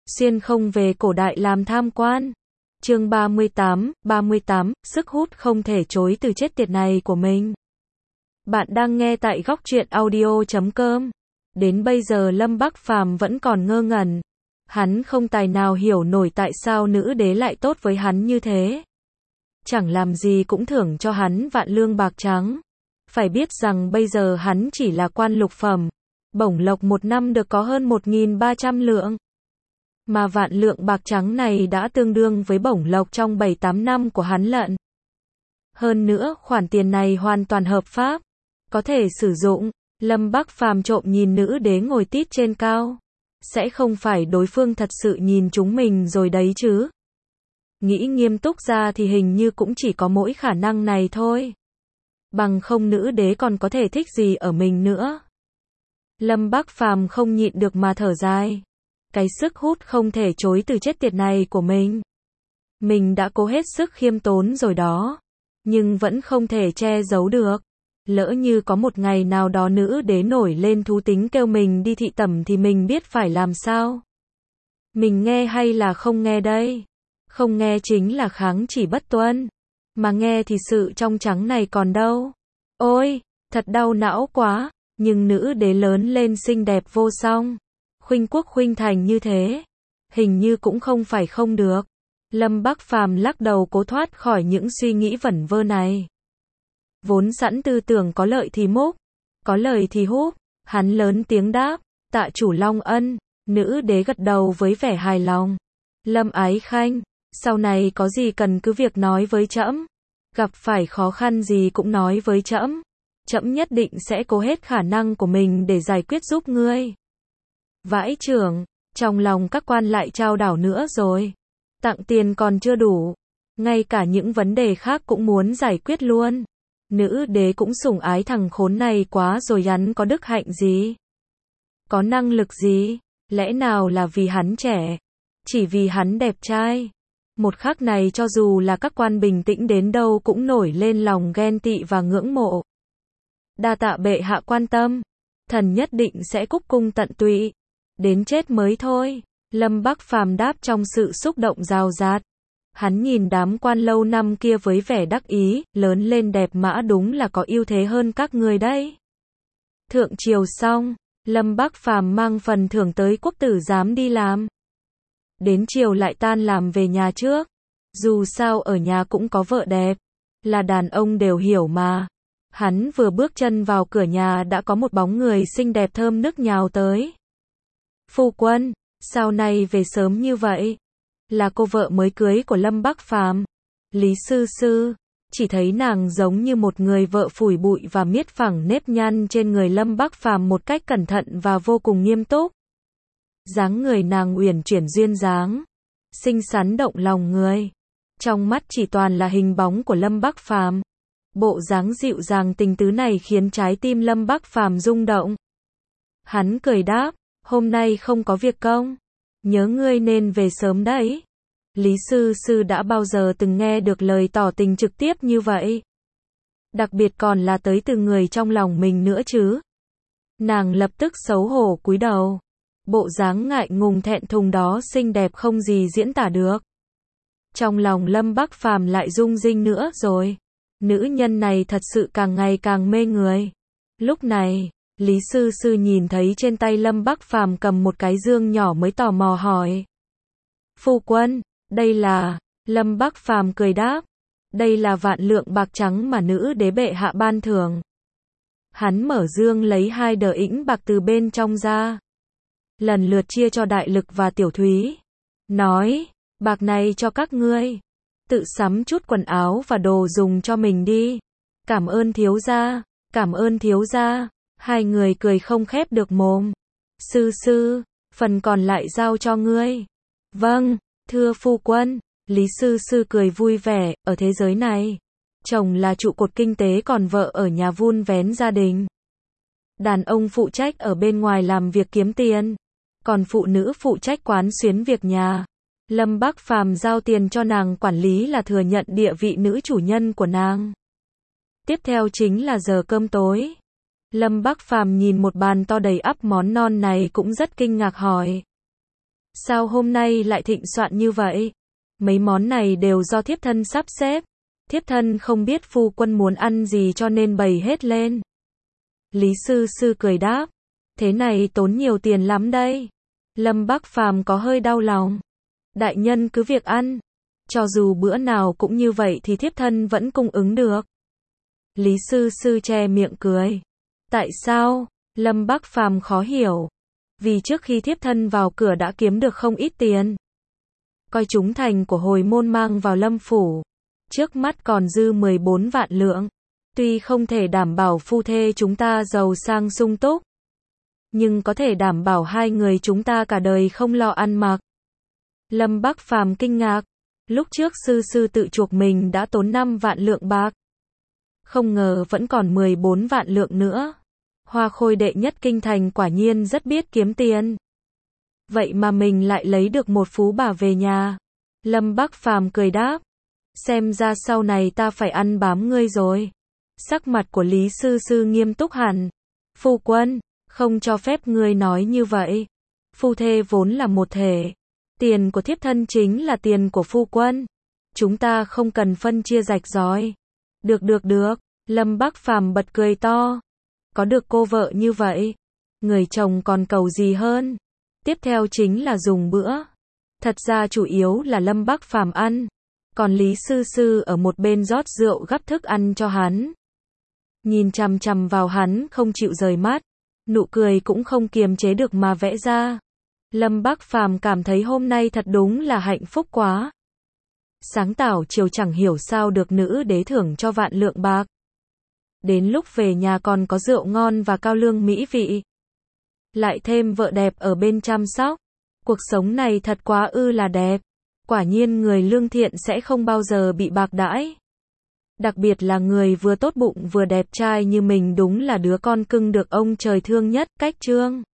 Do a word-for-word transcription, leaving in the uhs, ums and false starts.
xuyên không về cổ đại làm tham quan. Chương ba mươi tám, ba mươi tám, sức hút không thể chối từ chết tiệt này của mình. Bạn đang nghe tại góc truyện audio chấm com. Đến bây giờ Lâm Bắc Phàm vẫn còn ngơ ngẩn. Hắn không tài nào hiểu nổi tại sao nữ đế lại tốt với hắn như thế. Chẳng làm gì cũng thưởng cho hắn vạn lương bạc trắng. Phải biết rằng bây giờ hắn chỉ là quan lục phẩm. Bổng lộc một năm được có hơn một nghìn ba trăm lượng. Mà vạn lượng bạc trắng này đã tương đương với bổng lộc trong bảy tám năm của hắn lận. Hơn nữa, khoản tiền này hoàn toàn hợp pháp, có thể sử dụng. Lâm Bắc Phàm trộm nhìn nữ đế ngồi tít trên cao. Sẽ không phải đối phương thật sự nhìn chúng mình rồi đấy chứ. Nghĩ nghiêm túc ra thì hình như cũng chỉ có mỗi khả năng này thôi. Bằng không nữ đế còn có thể thích gì ở mình nữa. Lâm Bắc Phàm không nhịn được mà thở dài. Cái sức hút không thể chối từ chết tiệt này của mình. Mình đã cố hết sức khiêm tốn rồi đó. Nhưng vẫn không thể che giấu được. Lỡ như có một ngày nào đó nữ đế nổi lên thú tính kêu mình đi thị tẩm thì mình biết phải làm sao. Mình nghe hay là không nghe đây? Không nghe chính là kháng chỉ bất tuân. Mà nghe thì sự trong trắng này còn đâu. Ôi, thật đau não quá. Nhưng nữ đế lớn lên xinh đẹp vô song. Khuynh quốc khuynh thành như thế. Hình như cũng không phải không được. Lâm Bắc Phàm lắc đầu cố thoát khỏi những suy nghĩ vẩn vơ này. Vốn sẵn tư tưởng có lợi thì múc, có lời thì húp. Hắn lớn tiếng đáp, tạ chủ Long ân. Nữ đế gật đầu với vẻ hài lòng. Lâm Ái Khanh, sau này có gì cần cứ việc nói với trẫm. Gặp phải khó khăn gì cũng nói với trẫm. Trẫm nhất định sẽ cố hết khả năng của mình để giải quyết giúp ngươi. Vãi chưởng, trong lòng các quan lại trao đảo nữa rồi. Tặng tiền còn chưa đủ, ngay cả những vấn đề khác cũng muốn giải quyết luôn. Nữ đế cũng sủng ái thằng khốn này quá rồi, hắn có đức hạnh gì? Có năng lực gì? Lẽ nào là vì hắn trẻ? Chỉ vì hắn đẹp trai? Một khắc này cho dù là các quan bình tĩnh đến đâu cũng nổi lên lòng ghen tị và ngưỡng mộ. Đa tạ bệ hạ quan tâm, thần nhất định sẽ cúc cung tận tụy, đến chết mới thôi. Lâm Bắc Phàm đáp trong sự xúc động rào rạt. Hắn nhìn đám quan lâu năm kia với vẻ đắc ý, lớn lên đẹp mã đúng là có ưu thế hơn các ngươi đấy. Thượng triều xong, Lâm Bắc Phàm mang phần thưởng tới quốc tử giám đi làm. Đến chiều lại tan làm về nhà trước. Dù sao ở nhà cũng có vợ đẹp, là đàn ông đều hiểu mà. Hắn vừa bước chân vào cửa nhà đã có một bóng người xinh đẹp thơm nức nhào tới. Phu quân, sao nay về sớm như vậy? Là cô vợ mới cưới của Lâm Bắc Phàm. Lý sư sư, chỉ thấy nàng giống như một người vợ phủi bụi và miết phẳng nếp nhăn trên người Lâm Bắc Phàm một cách cẩn thận và vô cùng nghiêm túc. Dáng người nàng uyển chuyển duyên dáng, xinh xắn động lòng người. Trong mắt chỉ toàn là hình bóng của Lâm Bắc Phàm. Bộ dáng dịu dàng tình tứ này khiến trái tim Lâm Bắc Phàm rung động. Hắn cười đáp, hôm nay không có việc công, nhớ ngươi nên về sớm đấy. Lý sư sư đã bao giờ từng nghe được lời tỏ tình trực tiếp như vậy? Đặc biệt còn là tới từ người trong lòng mình nữa chứ. Nàng lập tức xấu hổ cúi đầu. Bộ dáng ngại ngùng thẹn thùng đó xinh đẹp không gì diễn tả được. Trong lòng Lâm Bắc Phàm lại rung rinh nữa rồi. Nữ nhân này thật sự càng ngày càng mê người. Lúc này, Lý sư sư nhìn thấy trên tay Lâm Bắc Phàm cầm một cái dương nhỏ mới tò mò hỏi. Phu quân, đây là... Lâm Bắc Phàm cười đáp. Đây là vạn lượng bạc trắng mà nữ đế bệ hạ ban thưởng. Hắn mở dương lấy hai đờ ĩnh bạc từ bên trong ra. Lần lượt chia cho Đại Lực và Tiểu Thúy. Nói, bạc này cho các ngươi. Tự sắm chút quần áo và đồ dùng cho mình đi. Cảm ơn thiếu gia, cảm ơn thiếu gia. Hai người cười không khép được mồm. Sư sư, phần còn lại giao cho ngươi. Vâng, thưa phu quân. Lý sư sư cười vui vẻ, ở thế giới này, chồng là trụ cột kinh tế còn vợ ở nhà vun vén gia đình. Đàn ông phụ trách ở bên ngoài làm việc kiếm tiền, còn phụ nữ phụ trách quán xuyến việc nhà. Lâm Bắc Phàm giao tiền cho nàng quản lý là thừa nhận địa vị nữ chủ nhân của nàng. Tiếp theo chính là giờ cơm tối. Lâm Bắc Phàm nhìn một bàn to đầy ắp món ngon này cũng rất kinh ngạc hỏi. Sao hôm nay lại thịnh soạn như vậy? Mấy món này đều do thiếp thân sắp xếp. Thiếp thân không biết phu quân muốn ăn gì cho nên bày hết lên. Lý Sư Sư cười đáp. Thế này tốn nhiều tiền lắm đây. Lâm Bắc Phàm có hơi đau lòng. Đại nhân cứ việc ăn. Cho dù bữa nào cũng như vậy thì thiếp thân vẫn cung ứng được. Lý Sư Sư che miệng cười. Tại sao? Lâm Bắc Phàm khó hiểu. Vì trước khi thiếp thân vào cửa đã kiếm được không ít tiền. Coi chúng thành của hồi môn mang vào Lâm phủ. Trước mắt còn dư mười bốn vạn lượng. Tuy không thể đảm bảo phu thê chúng ta giàu sang sung túc, nhưng có thể đảm bảo hai người chúng ta cả đời không lo ăn mặc. Lâm Bắc Phàm kinh ngạc. Lúc trước Sư Sư tự chuộc mình đã tốn năm vạn lượng bạc. Không ngờ vẫn còn mười bốn vạn lượng nữa. Hoa khôi đệ nhất kinh thành quả nhiên rất biết kiếm tiền. Vậy mà mình lại lấy được một phú bà về nhà. Lâm Bắc Phàm cười đáp. Xem ra sau này ta phải ăn bám ngươi rồi. Sắc mặt của Lý Sư Sư nghiêm túc hẳn. Phu quân, không cho phép ngươi nói như vậy. Phu thê vốn là một thể. Tiền của thiếp thân chính là tiền của phu quân. Chúng ta không cần phân chia rạch ròi. Được được được, Lâm Bắc Phàm bật cười to. Có được cô vợ như vậy, người chồng còn cầu gì hơn. Tiếp theo chính là dùng bữa. Thật ra chủ yếu là Lâm Bắc Phàm ăn. Còn Lý Sư Sư ở một bên rót rượu gắp thức ăn cho hắn. Nhìn chằm chằm vào hắn không chịu rời mắt. Nụ cười cũng không kiềm chế được mà vẽ ra. Lâm Bắc Phàm cảm thấy hôm nay thật đúng là hạnh phúc quá. Sáng tảo chiều chẳng hiểu sao được nữ đế thưởng cho vạn lượng bạc. Đến lúc về nhà còn có rượu ngon và cao lương mỹ vị. Lại thêm vợ đẹp ở bên chăm sóc. Cuộc sống này thật quá ư là đẹp. Quả nhiên người lương thiện sẽ không bao giờ bị bạc đãi. Đặc biệt là người vừa tốt bụng vừa đẹp trai như mình đúng là đứa con cưng được ông trời thương nhất. Cách chương